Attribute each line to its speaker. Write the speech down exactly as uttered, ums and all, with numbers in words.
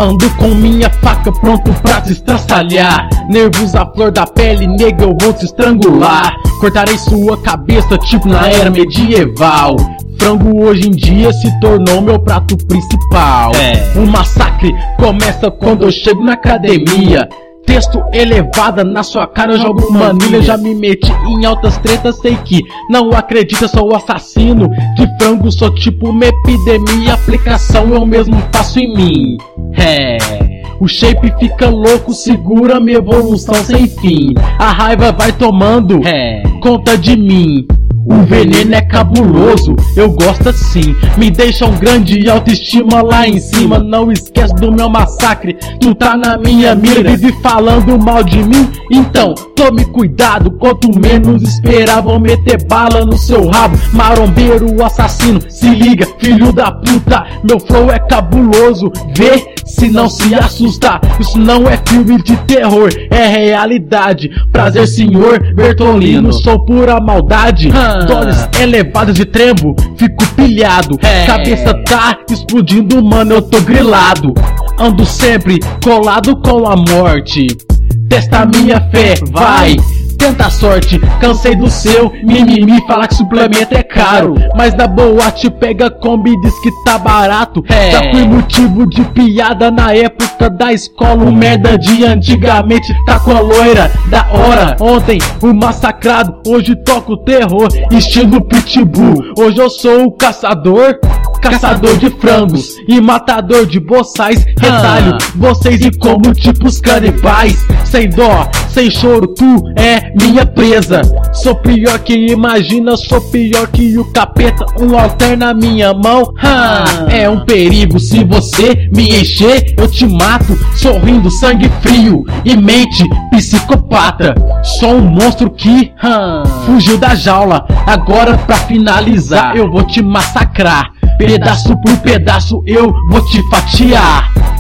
Speaker 1: Ando com minha faca pronto pra te estraçalhar. Nervos à flor da pele, nega, eu vou te estrangular. Cortarei sua cabeça tipo na era medieval. Frango hoje em dia se tornou meu prato principal. É. O massacre começa quando eu chego na academia. Texto elevada na sua cara, eu jogo manilha. Já me meti em altas tretas, sei que não acredita, sou o assassino de frango, sou tipo uma epidemia. Aplicação eu mesmo faço em mim. É, o shape fica louco, segura minha evolução sem fim. A raiva vai tomando é. conta de mim. O veneno é cabuloso, eu gosto assim. Me deixa um grande autoestima lá em cima. Não esquece do meu massacre, tu tá na minha mira. Vive falando mal de mim, então tome cuidado. Quanto menos esperar, vão meter bala no seu rabo. Marombeiro, assassino, se liga, filho da puta. Meu flow é cabuloso, vê se não se assustar. Isso não é filme de terror, é realidade. Prazer, senhor Bertolino, sou pura maldade. Dólares elevados de trembo, fico pilhado. É. Cabeça tá explodindo, mano, eu tô grilado. Ando sempre colado com a morte. Testa minha fé, vai, tenta a sorte. Cansei do seu mimimi, falar que suplemento é caro. Mas na boate pega Kombi e diz que tá barato. É. Já fui motivo de piada na época da escola. O merda de antigamente tá com a loira da hora. Ontem o massacrado, hoje toco terror, estilo pitbull. Hoje eu sou o caçador, caçador de frangos e matador de boçais. Retalho vocês e como tipos canibais. Sem dó, sem choro, tu é minha presa. Sou pior que imagina, sou pior que o capeta. Um alter na minha mão, ah, é um perigo. Se você me encher, eu te mato. Sorrindo, sangue frio e mente psicopata. Sou um monstro que ah, fugiu da jaula. Agora pra finalizar, eu vou te massacrar. Pedaço por pedaço eu vou te fatiar.